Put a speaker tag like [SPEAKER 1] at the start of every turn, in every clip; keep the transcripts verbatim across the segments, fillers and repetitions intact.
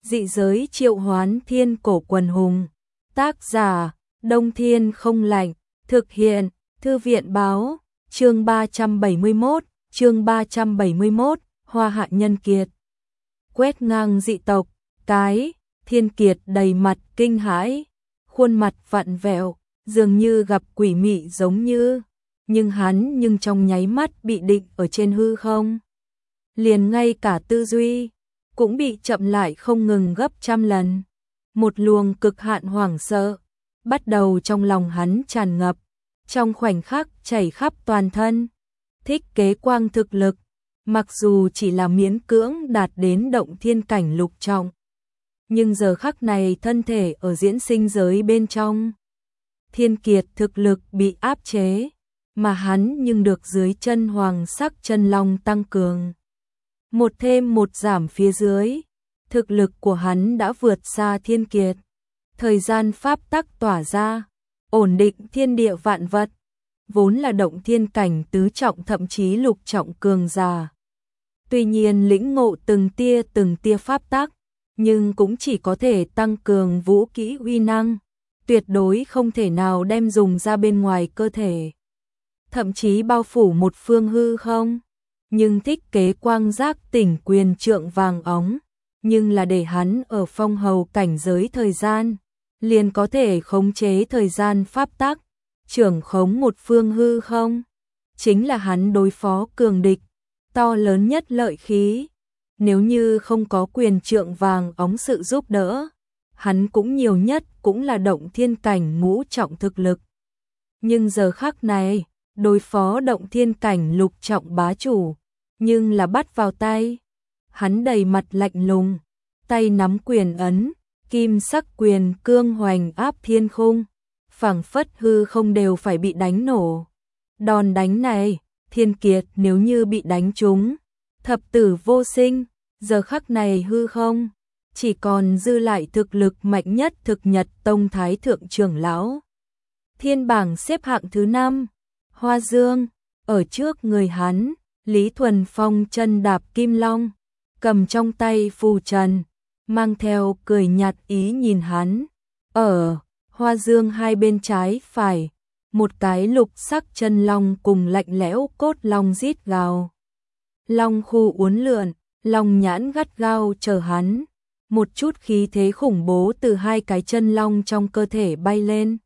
[SPEAKER 1] Dị giới triệu hoán thiên cổ quần hùng. Tác giả, Đông Thiên không lạnh. Thực hiện, Thư viện báo. Chương ba trăm bảy mươi mốt, chương ba trăm bảy mươi mốt, Hoa Hạ Nhân Kiệt. Quét ngang dị tộc, cái, Thiên Kiệt đầy mặt kinh hãi, khuôn mặt vặn vẹo, dường như gặp quỷ mị giống như, nhưng hắn nhưng trong nháy mắt bị định ở trên hư không. Liền ngay cả tư duy, cũng bị chậm lại không ngừng gấp trăm lần. Một luồng cực hạn hoảng sợ, bắt đầu trong lòng hắn tràn ngập, trong khoảnh khắc chảy khắp toàn thân. Thích Kế Quang thực lực, mặc dù chỉ là miễn cưỡng đạt đến động thiên cảnh lục trọng, nhưng giờ khắc này thân thể ở diễn sinh giới bên trong. Thiên Kiệt thực lực bị áp chế, mà hắn nhưng được dưới chân hoàng sắc chân long tăng cường. Một thêm một giảm phía dưới, thực lực của hắn đã vượt xa Thiên Kiệt. Thời gian pháp tắc tỏa ra, ổn định thiên địa vạn vật, vốn là động thiên cảnh tứ trọng thậm chí lục trọng cường giả. Tuy nhiên lĩnh ngộ từng tia từng tia pháp tắc, nhưng cũng chỉ có thể tăng cường vũ kỹ uy năng, tuyệt đối không thể nào đem dùng ra bên ngoài cơ thể, thậm chí bao phủ một phương hư không. Nhưng Thích Kế Quang giác tỉnh quyền trượng vàng óng, nhưng là để hắn ở phong hầu cảnh giới thời gian, liền có thể khống chế thời gian pháp tắc, trưởng khống một phương hư không. Chính là hắn đối phó cường địch, to lớn nhất lợi khí. Nếu như không có quyền trượng vàng óng sự giúp đỡ, hắn cũng nhiều nhất cũng là động thiên cảnh ngũ trọng thực lực. Nhưng giờ khắc này, đối phó động thiên cảnh lục trọng bá chủ, nhưng là bắt vào tay. Hắn đầy mặt lạnh lùng, tay nắm quyền ấn, kim sắc quyền cương hoành áp thiên khung, phảng phất hư không đều phải bị đánh nổ. Đòn đánh này, Thiên Kiệt nếu như bị đánh trúng, thập tử vô sinh. Giờ khắc này hư không, chỉ còn dư lại thực lực mạnh nhất Thực Nhật Tông Thái Thượng trưởng lão. Thiên bảng xếp hạng thứ năm, Hoa Dương, ở trước người hắn, Lý Thuần Phong chân đạp kim long, cầm trong tay phù trần, mang theo cười nhạt ý nhìn hắn. Ở Hoa Dương hai bên trái phải, một cái lục sắc chân long cùng lạnh lẽo cốt long rít gào. Long khu uốn lượn, long nhãn gắt gao chờ hắn, một chút khí thế khủng bố từ hai cái chân long trong cơ thể bay lên.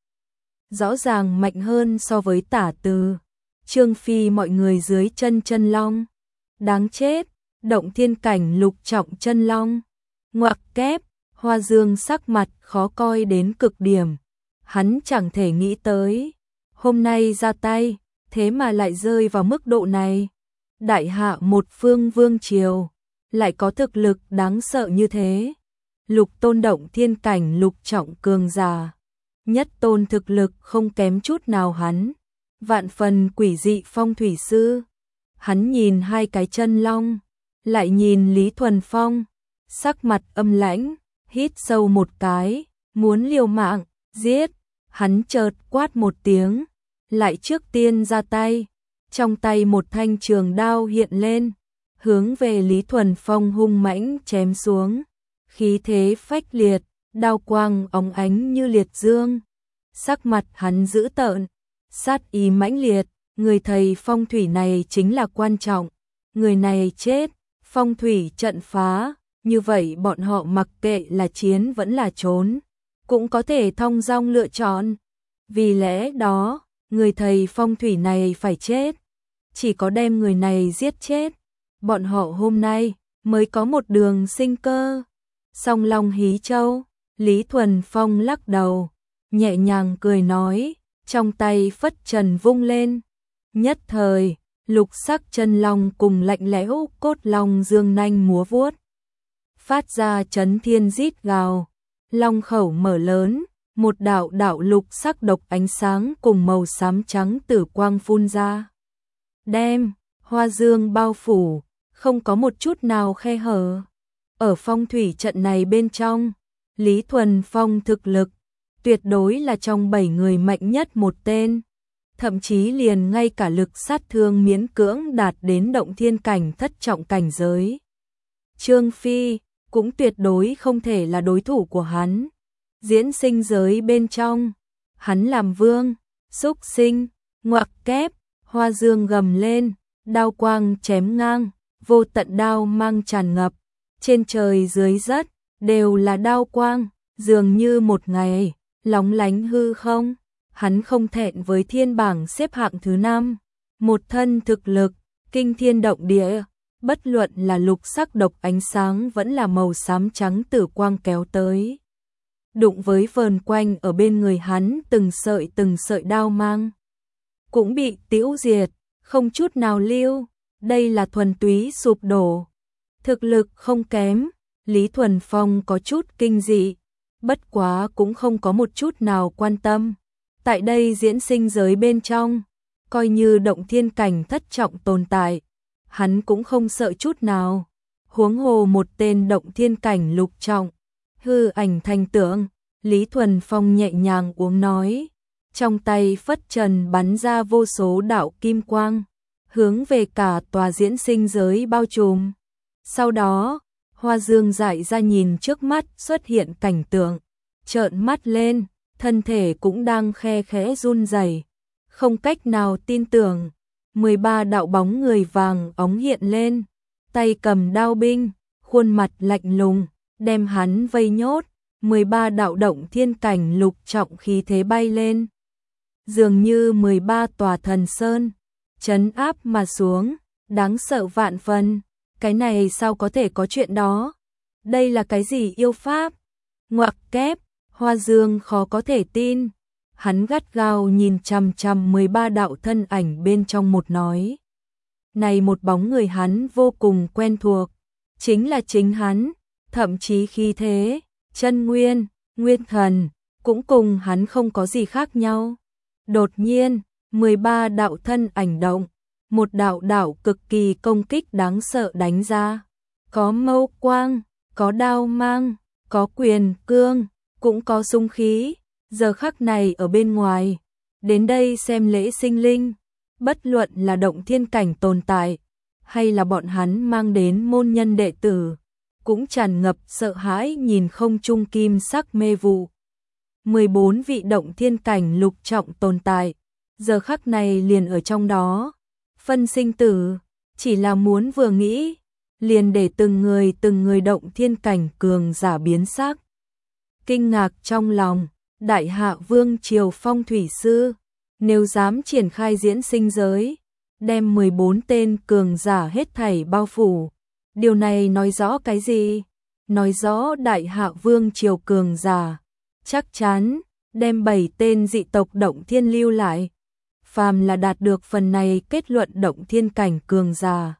[SPEAKER 1] Rõ ràng mạnh hơn so với Tả Từ, Trương Phi mọi người dưới chân chân long. Đáng chết, động thiên cảnh lục trọng chân long. Ngoặc kép, Hoa Dương sắc mặt khó coi đến cực điểm. Hắn chẳng thể nghĩ tới, hôm nay ra tay, thế mà lại rơi vào mức độ này. Đại hạ một phương vương triều, lại có thực lực đáng sợ như thế. Lục tôn động thiên cảnh lục trọng cường giả, nhất tôn thực lực không kém chút nào hắn. Vạn phần quỷ dị phong thủy sư. Hắn nhìn hai cái chân long, lại nhìn Lý Thuần Phong, sắc mặt âm lãnh, hít sâu một cái, muốn liều mạng, giết. Hắn chợt quát một tiếng, lại trước tiên ra tay, trong tay một thanh trường đao hiện lên, hướng về Lý Thuần Phong hung mãnh chém xuống. Khí thế phách liệt, đao quang óng ánh như liệt dương. Sắc mặt hắn dữ tợn, sát ý mãnh liệt. Người thầy phong thủy này chính là quan trọng. Người này chết, phong thủy trận phá, như vậy bọn họ mặc kệ là chiến vẫn là trốn, cũng có thể thong dong lựa chọn. Vì lẽ đó, người thầy phong thủy này phải chết. Chỉ có đem người này giết chết, bọn họ hôm nay mới có một đường sinh cơ. Song Long Hí Châu, Lý Thuần Phong lắc đầu, nhẹ nhàng cười nói, trong tay phất trần vung lên. Nhất thời, lục sắc chân long cùng lạnh lẽo cốt long dương nanh múa vuốt, phát ra chấn thiên rít gào. Long khẩu mở lớn, một đạo đạo lục sắc độc ánh sáng cùng màu xám trắng tử quang phun ra, đem Hoa Dương bao phủ, không có một chút nào khe hở. Ở phong thủy trận này bên trong, Lý Thuần Phong thực lực tuyệt đối là trong bảy người mạnh nhất một tên, thậm chí liền ngay cả lực sát thương miễn cưỡng đạt đến động thiên cảnh thất trọng cảnh giới. Trương Phi, cũng tuyệt đối không thể là đối thủ của hắn. Diễn sinh giới bên trong, hắn làm vương, xúc sinh, ngoặc kép, Hoa Dương gầm lên, đao quang chém ngang, vô tận đao mang tràn ngập, trên trời dưới đất đều là đao quang, dường như một ngày lóng lánh hư không. Hắn không thẹn với thiên bảng xếp hạng thứ năm, một thân thực lực kinh thiên động địa, bất luận là lục sắc độc ánh sáng vẫn là màu xám trắng tử quang kéo tới, đụng với vờn quanh ở bên người hắn từng sợi từng sợi đao mang, cũng bị tiêu diệt, không chút nào lưu. Đây là thuần túy sụp đổ. Thực lực không kém, Lý Thuần Phong có chút kinh dị, bất quá cũng không có một chút nào quan tâm. Tại đây diễn sinh giới bên trong, coi như động thiên cảnh thất trọng tồn tại, hắn cũng không sợ chút nào. Huống hồ một tên động thiên cảnh lục trọng, hư ảnh thành tượng, Lý Thuần Phong nhẹ nhàng uống nói, trong tay phất trần bắn ra vô số đạo kim quang, hướng về cả tòa diễn sinh giới bao trùm. Sau đó, Hoa Dương dại ra nhìn trước mắt xuất hiện cảnh tượng, trợn mắt lên, thân thể cũng đang khe khẽ run rẩy, không cách nào tin tưởng. mười ba đạo bóng người vàng óng hiện lên, tay cầm đao binh, khuôn mặt lạnh lùng, đem hắn vây nhốt. mười ba đạo động thiên cảnh lục trọng khí thế bay lên, dường như mười ba tòa thần sơn trấn áp mà xuống, đáng sợ vạn phần. Cái này sao có thể có chuyện đó? Đây là cái gì yêu pháp? Ngoặc kép, Hoa Dương khó có thể tin. Hắn gắt gao nhìn chằm chằm mười ba đạo thân ảnh bên trong một nói. Này một bóng người hắn vô cùng quen thuộc, chính là chính hắn, thậm chí khí thế, chân nguyên, nguyên thần, cũng cùng hắn không có gì khác nhau. Đột nhiên, mười ba đạo thân ảnh động, một đạo đạo cực kỳ công kích đáng sợ đánh ra. Có mâu quang, có đao mang, có quyền cương, cũng có xung khí. Giờ khắc này ở bên ngoài, đến đây xem lễ sinh linh, bất luận là động thiên cảnh tồn tại, hay là bọn hắn mang đến môn nhân đệ tử, cũng tràn ngập sợ hãi nhìn không trung kim sắc mê vụ. mười bốn vị động thiên cảnh lục trọng tồn tại, giờ khắc này liền ở trong đó, phân sinh tử, chỉ là muốn vừa nghĩ, liền để từng người từng người động thiên cảnh cường giả biến sắc. Kinh ngạc trong lòng, Đại Hạ Vương Triều Phong thủy sư, nếu dám triển khai diễn sinh giới, đem mười bốn tên cường giả hết thảy bao phủ. Điều này nói rõ cái gì? Nói rõ Đại Hạ Vương Triều cường giả chắc chắn đem bảy tên dị tộc động thiên lưu lại. Phàm là đạt được phần này kết luận động thiên cảnh cường giả,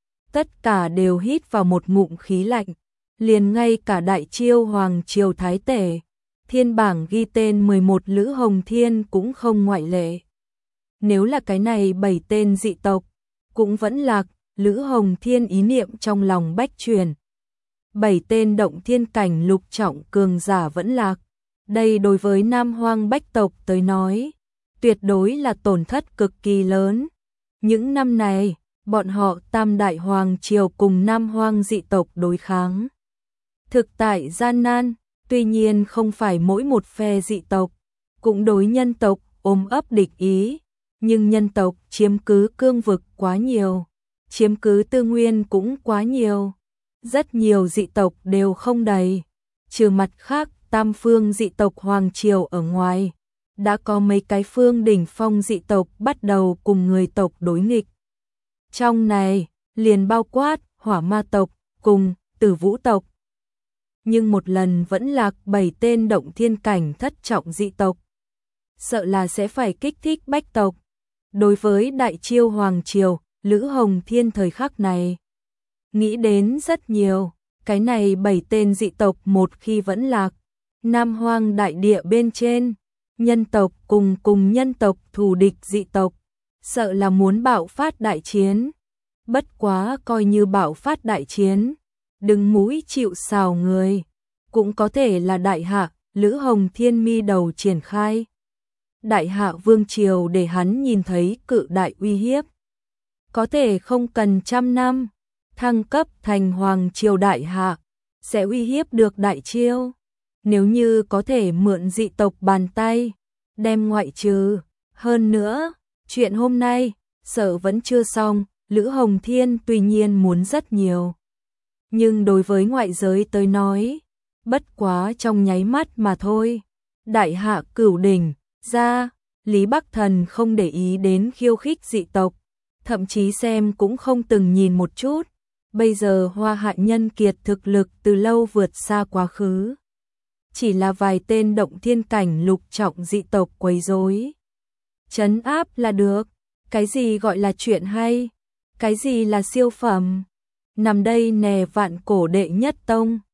[SPEAKER 1] tất cả đều hít vào một ngụm khí lạnh, liền ngay cả Đại Chiêu Hoàng Triều Thái Tể, thiên bảng ghi tên mười một Lữ Hồng Thiên cũng không ngoại lệ. Nếu là cái này bảy tên dị tộc, cũng vẫn lạc, Lữ Hồng Thiên ý niệm trong lòng bách truyền. Bảy tên động thiên cảnh lục trọng cường giả vẫn lạc, đây đối với Nam Hoang Bách tộc tới nói, tuyệt đối là tổn thất cực kỳ lớn. Những năm này, bọn họ Tam Đại Hoàng Triều cùng Nam Hoang dị tộc đối kháng. Thực tại gian nan, tuy nhiên không phải mỗi một phe dị tộc, cũng đối nhân tộc ôm ấp địch ý, nhưng nhân tộc chiếm cứ cương vực quá nhiều, chiếm cứ tư nguyên cũng quá nhiều. Rất nhiều dị tộc đều không đầy, trừ mặt khác tam phương dị tộc Hoàng Triều ở ngoài, đã có mấy cái phương đỉnh phong dị tộc bắt đầu cùng người tộc đối nghịch. Trong này, liền bao quát Hỏa Ma tộc cùng Tử Vũ tộc. Nhưng một lần vẫn lạc bảy tên động thiên cảnh thất trọng dị tộc, sợ là sẽ phải kích thích bách tộc. Đối với Đại Chiêu Hoàng Triều, Lữ Hồng Thiên thời khắc này, nghĩ đến rất nhiều, cái này bảy tên dị tộc một khi vẫn lạc, Nam Hoang đại địa bên trên, nhân tộc cùng cùng nhân tộc thù địch dị tộc, sợ là muốn bạo phát đại chiến. Bất quá coi như bạo phát đại chiến, đừng mũi chịu sào người, cũng có thể là Đại Hạ, Lữ Hồng Thiên mi đầu triển khai. Đại Hạ Vương Triều để hắn nhìn thấy cự đại uy hiếp. Có thể không cần trăm năm, thăng cấp thành Hoàng Triều Đại Hạ, sẽ uy hiếp được Đại Chiêu. Nếu như có thể mượn dị tộc bàn tay, đem ngoại trừ. Hơn nữa, chuyện hôm nay, sợ vẫn chưa xong, Lữ Hồng Thiên tuy nhiên muốn rất nhiều. Nhưng đối với ngoại giới tới nói, bất quá trong nháy mắt mà thôi. Đại hạ cửu đỉnh, ra, Lý Bắc Thần không để ý đến khiêu khích dị tộc, thậm chí xem cũng không từng nhìn một chút. Bây giờ Hoa Hạ nhân kiệt thực lực từ lâu vượt xa quá khứ. Chỉ là vài tên động thiên cảnh lục trọng dị tộc quấy rối, trấn áp là được. Cái gì gọi là chuyện hay? Cái gì là siêu phẩm? Nằm đây nè vạn cổ đệ nhất tông,